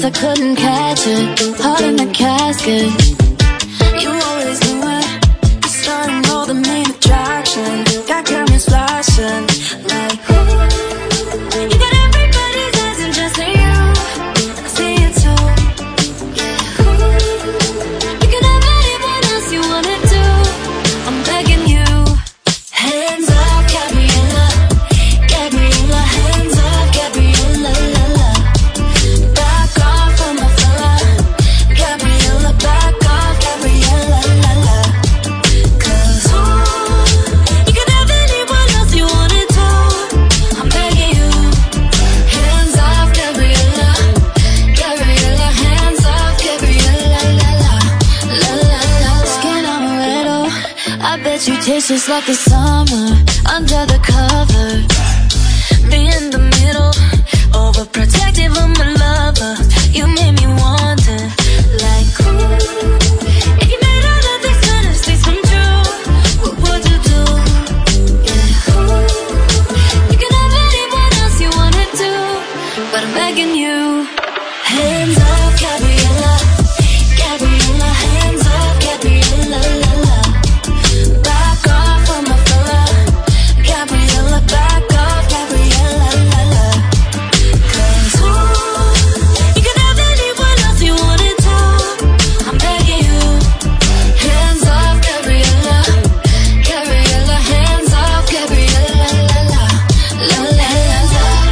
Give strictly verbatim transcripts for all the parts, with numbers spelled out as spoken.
I couldn't catch it. Heart in the casket. You always knew it. The sun, all the main attraction. Got cameras flashing like, ooh. You got everybody's eyes and just you. I see it too. Yeah, ooh. You can have anyone else you wanna do. I'm begging you. Hands up, Gabriella. Gabriella, hands up, Gabriella, la la. Back off from my fella. Gabriella, back off, Gabriella, la la. Cause ooh, you can have anyone else you wanna do. I'm begging you. Hands off, Gabriella. Gabriella, hands off, Gabriella, la la. La la la. Skin on a little. I bet you taste just like the summer. Under the cover. Be in the middle. Overprotective of my lover. You made me wonder. Like, ooh. If you made all of these fantasies come true, what would you do? Yeah, ooh. You can have anyone else you wanna do, but I'm begging you. Hands up, Gabriella. Gabriella, hands up, Gabriella, la la. Back off from my fella. Gabriella, back off, Gabriella, la la. Cause ooh, you can have anyone else you wanna do. I'm begging you. Hands off, Gabriella. Gabriella, hands off, Gabriella, la la. La la, hands up.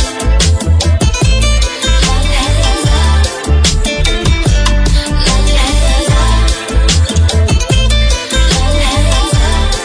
La la, hands up. La la, hands up. La la, hands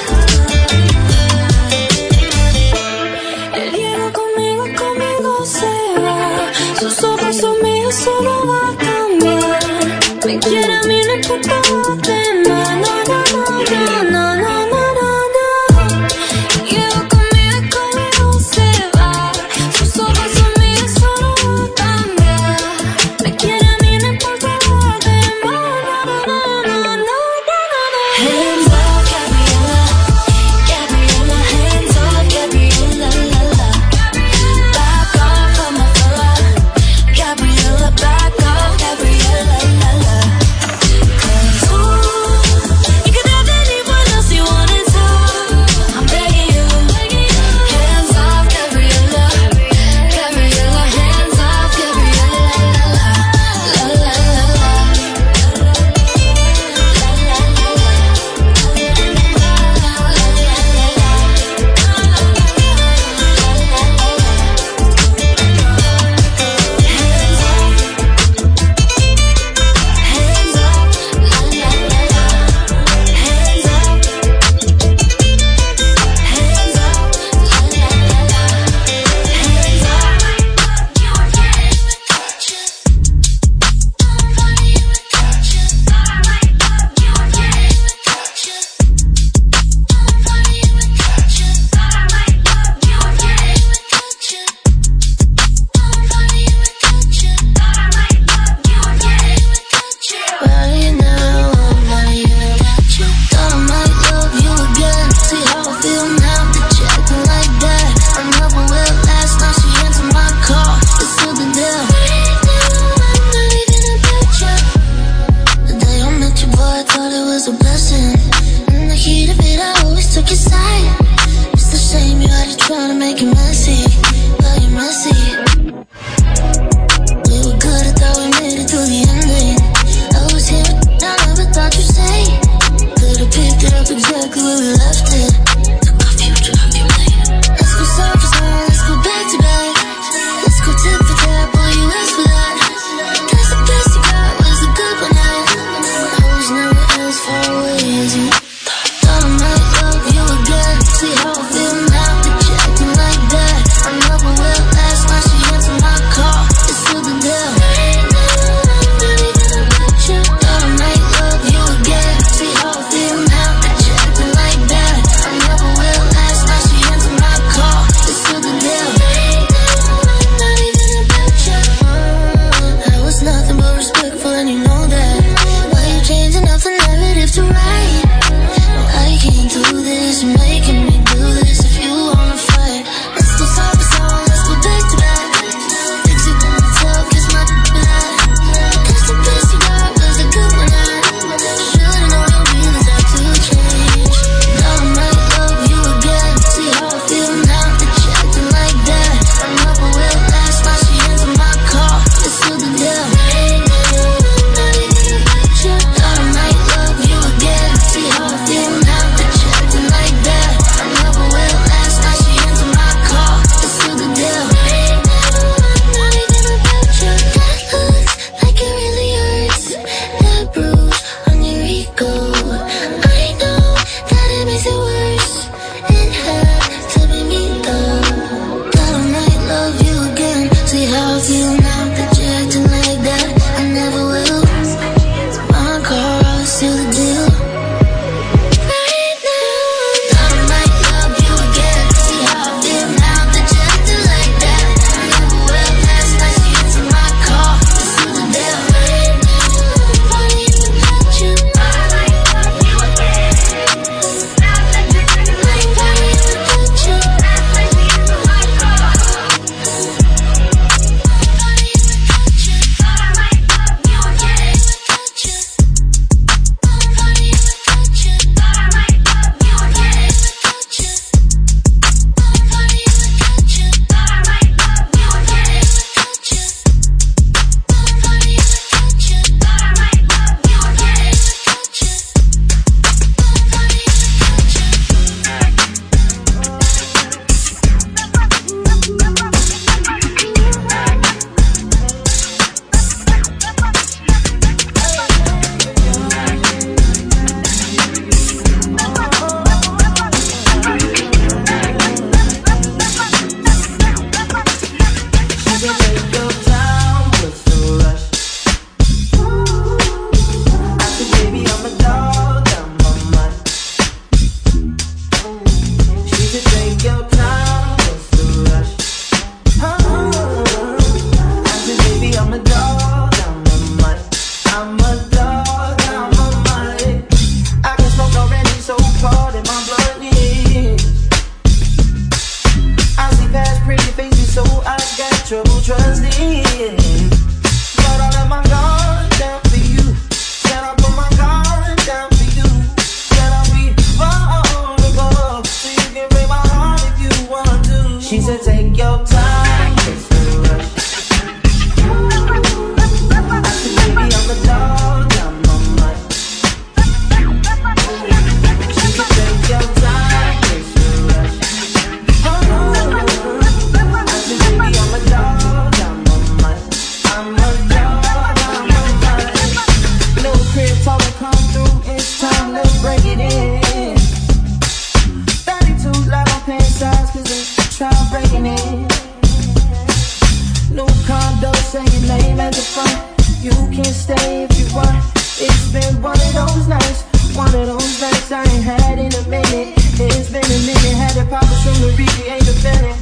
up. El hielo conmigo, conmigo se va. Sus ojos son míos, solo va a cambiar. Me quiere a mí, no importa lo demás. No, no, no, no, no, no, no, no, no. El hielo conmigo, conmigo se va. Sus ojos son míos, solo va a cambiar. Me quiere a mí, no importa lo demás. No, no, no, no, no, no, no. Hands up, Gabriella. Gabriella, hands up, Gabriella, la la. Back off from my fella. Gabriella, back off, Gabriella, la la. Cause ooh, you can have anyone else you wanna do. I'm begging you. Hands off, Gabriella. Gabriella, hands off, Gabriella, la la. La la la la. Where are you now? I'm not even at you. Thought I might love you again. See how I feel now that you're acting like that. I never will last. Now she answered my call. It's still the deal. I'm not even about you. The day I met you, boy, I thought it was a blessing. In the heat of it, I always took your side. It's the shame you had to try to make it messy. Well, you're messy. We were good, I thought we made it through the ending. I was here, but I never thought you'd say. Could've picked it up exactly where we left it. Took our future, how you made it. Let's go surface now, let's go back to back. Let's go tip for tap, all you asked for that. Guess the best you got was a good one night. I was never as far away as you. Thought I might love you again. See how I feel now that you're acting like that. I never will last. Now she answered my call. It's still the deal. Thought I might love you again. See how I feel now that you're acting like that. I never will last. Now she answered my call. It's still the deal. I was nothing but respectful, and you know that. Why you changing up the narrative to right? say your name as a front. You can stay if you want. It's been one of those nights, one of those nights I ain't had in a minute. It's been a minute, had to pop a some to recreate the feeling.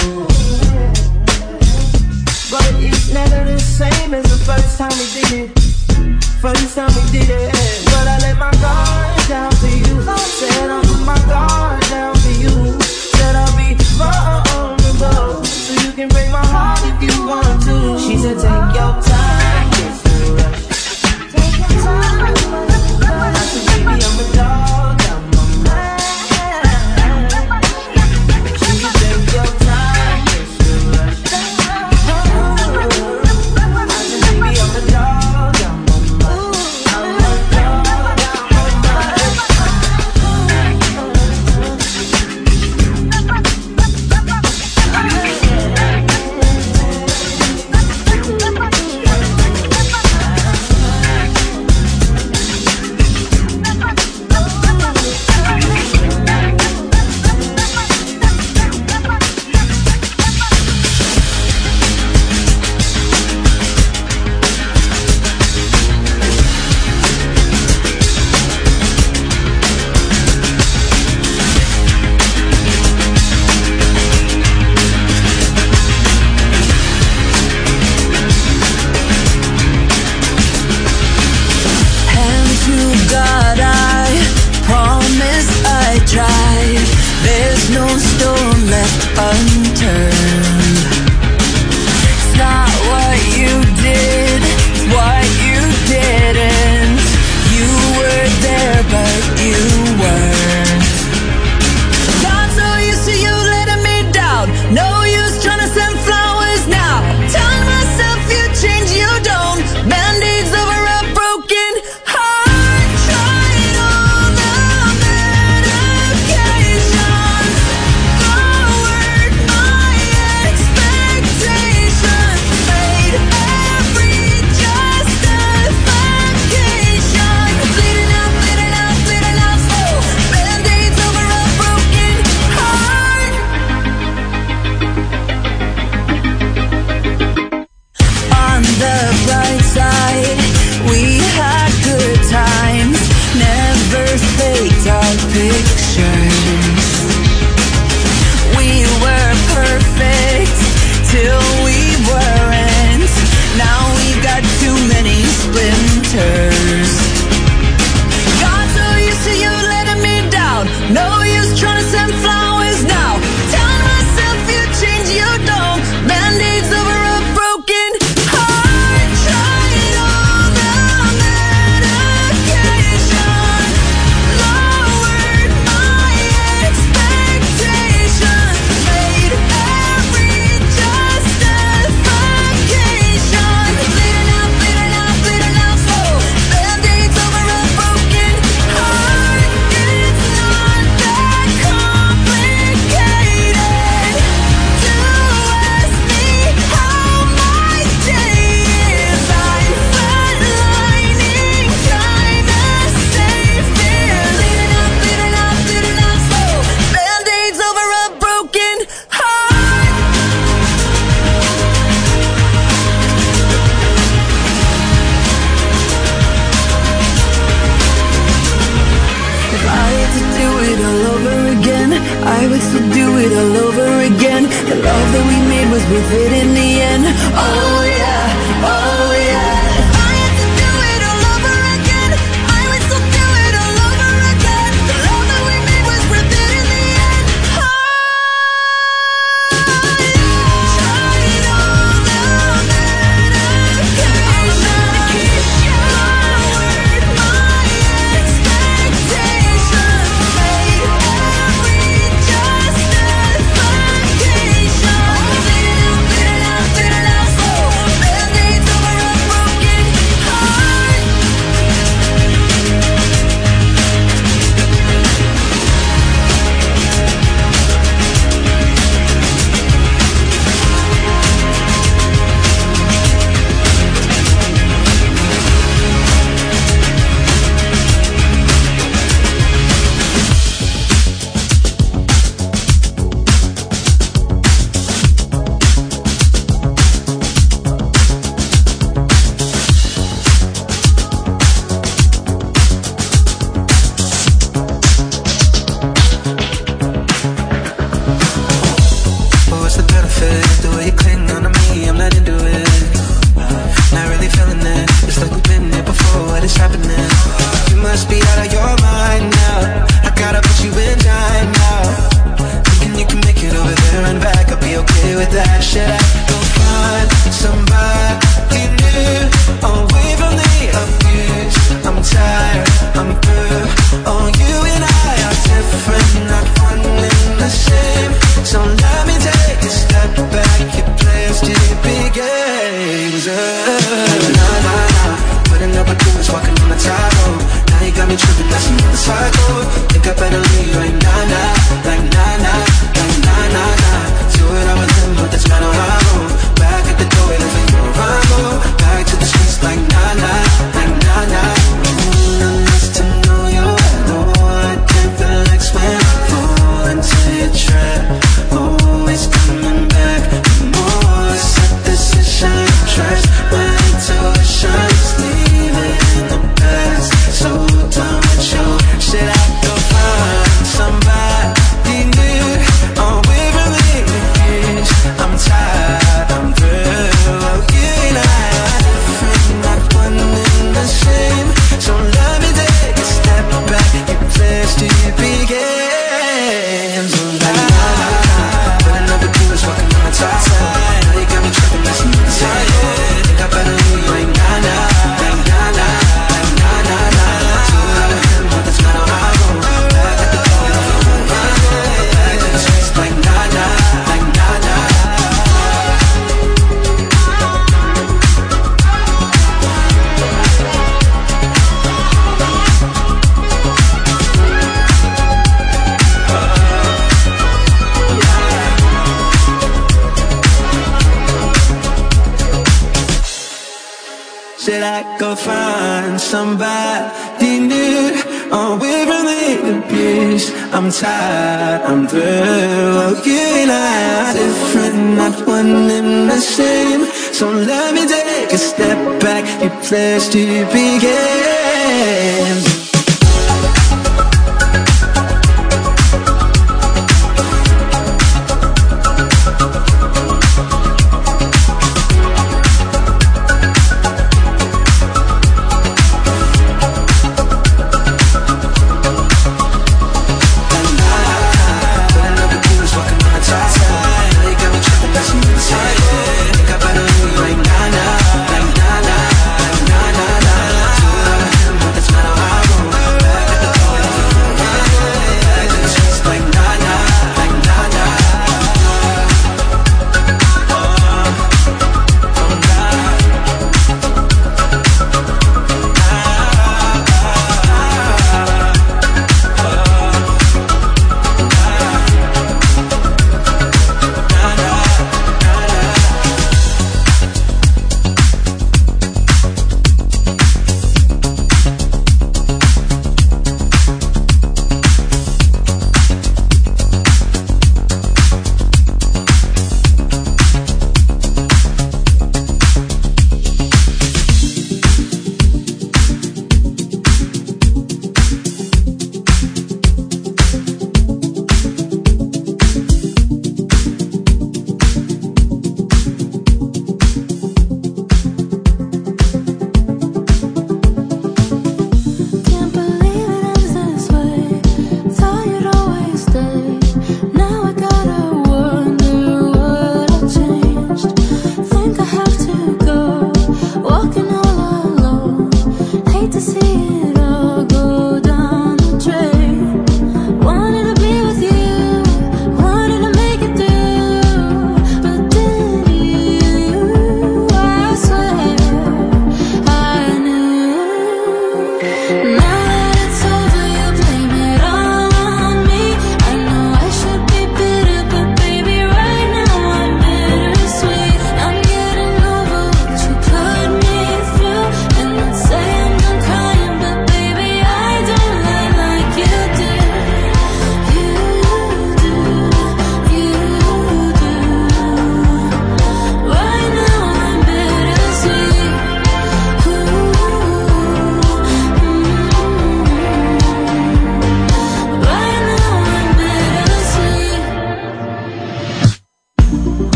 But it's never the same as the first time we did it. First time we did it. But I let my guard down for you. Said I'll put my guard down for you. Said I'll be vulnerable, so you can break my heart if you want to. She said take your time, yes, no rush. Take your time, I said baby I'm a dog, I'm a man. She said take your time, yes, no rush. I said baby I'm a dog, I'm a man. I'm a dog, must be out of your mind now. I gotta put you in time now. Thinking you can make it over there and back, I'll be okay with that. Should I go find somebody new, away from the abuse? I'm tired, I'm through. Oh, you and I are different, not one and the same. So let me take a step back. Your players to big games. uh, Nah, nah, nah. Putting up a goose, walking on the tightrope. Now you got me tripping, that's another cycle. Think I better leave like nah, nah. Like nah, nah, like nah, nah, nah. Do it all with him, but that's not how I roll. Back at the door, waiting for your arrival. Back to the streets like nah, nah, like nah, nah. Mm, I must to know you. Oh, I can't relax when I fall into your trap. Always coming back for more. Set decision, trash my intuition. Just leave it in the past. So done with you. Should I go find somebody new, away from the abuse? I'm tired, I'm through. You and I are different, not one and the same. So let me take a step back. Your players to big games. Like nah, nah, nah. Putting up a goose, walking on the top side. Now you got me tripping, that's another side. Think I better leave like nah, nah. Like nah, nah, like nah, nah, nah. Do it all with him, but that's not how I roll. Back at the door, waiting for your arrival. Back to the streets like nah, nah, like nah, nah. Should I go find somebody new, away from the abuse? I'm tired, I'm through. Oh, you and I are different, not one and the same. So let me take a step back. You play stupid games. Think I better leave like nah, nah, like nah, nah, nah. Do it all with him, but that's not how I roll.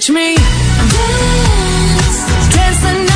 Watch me dance, dance the night.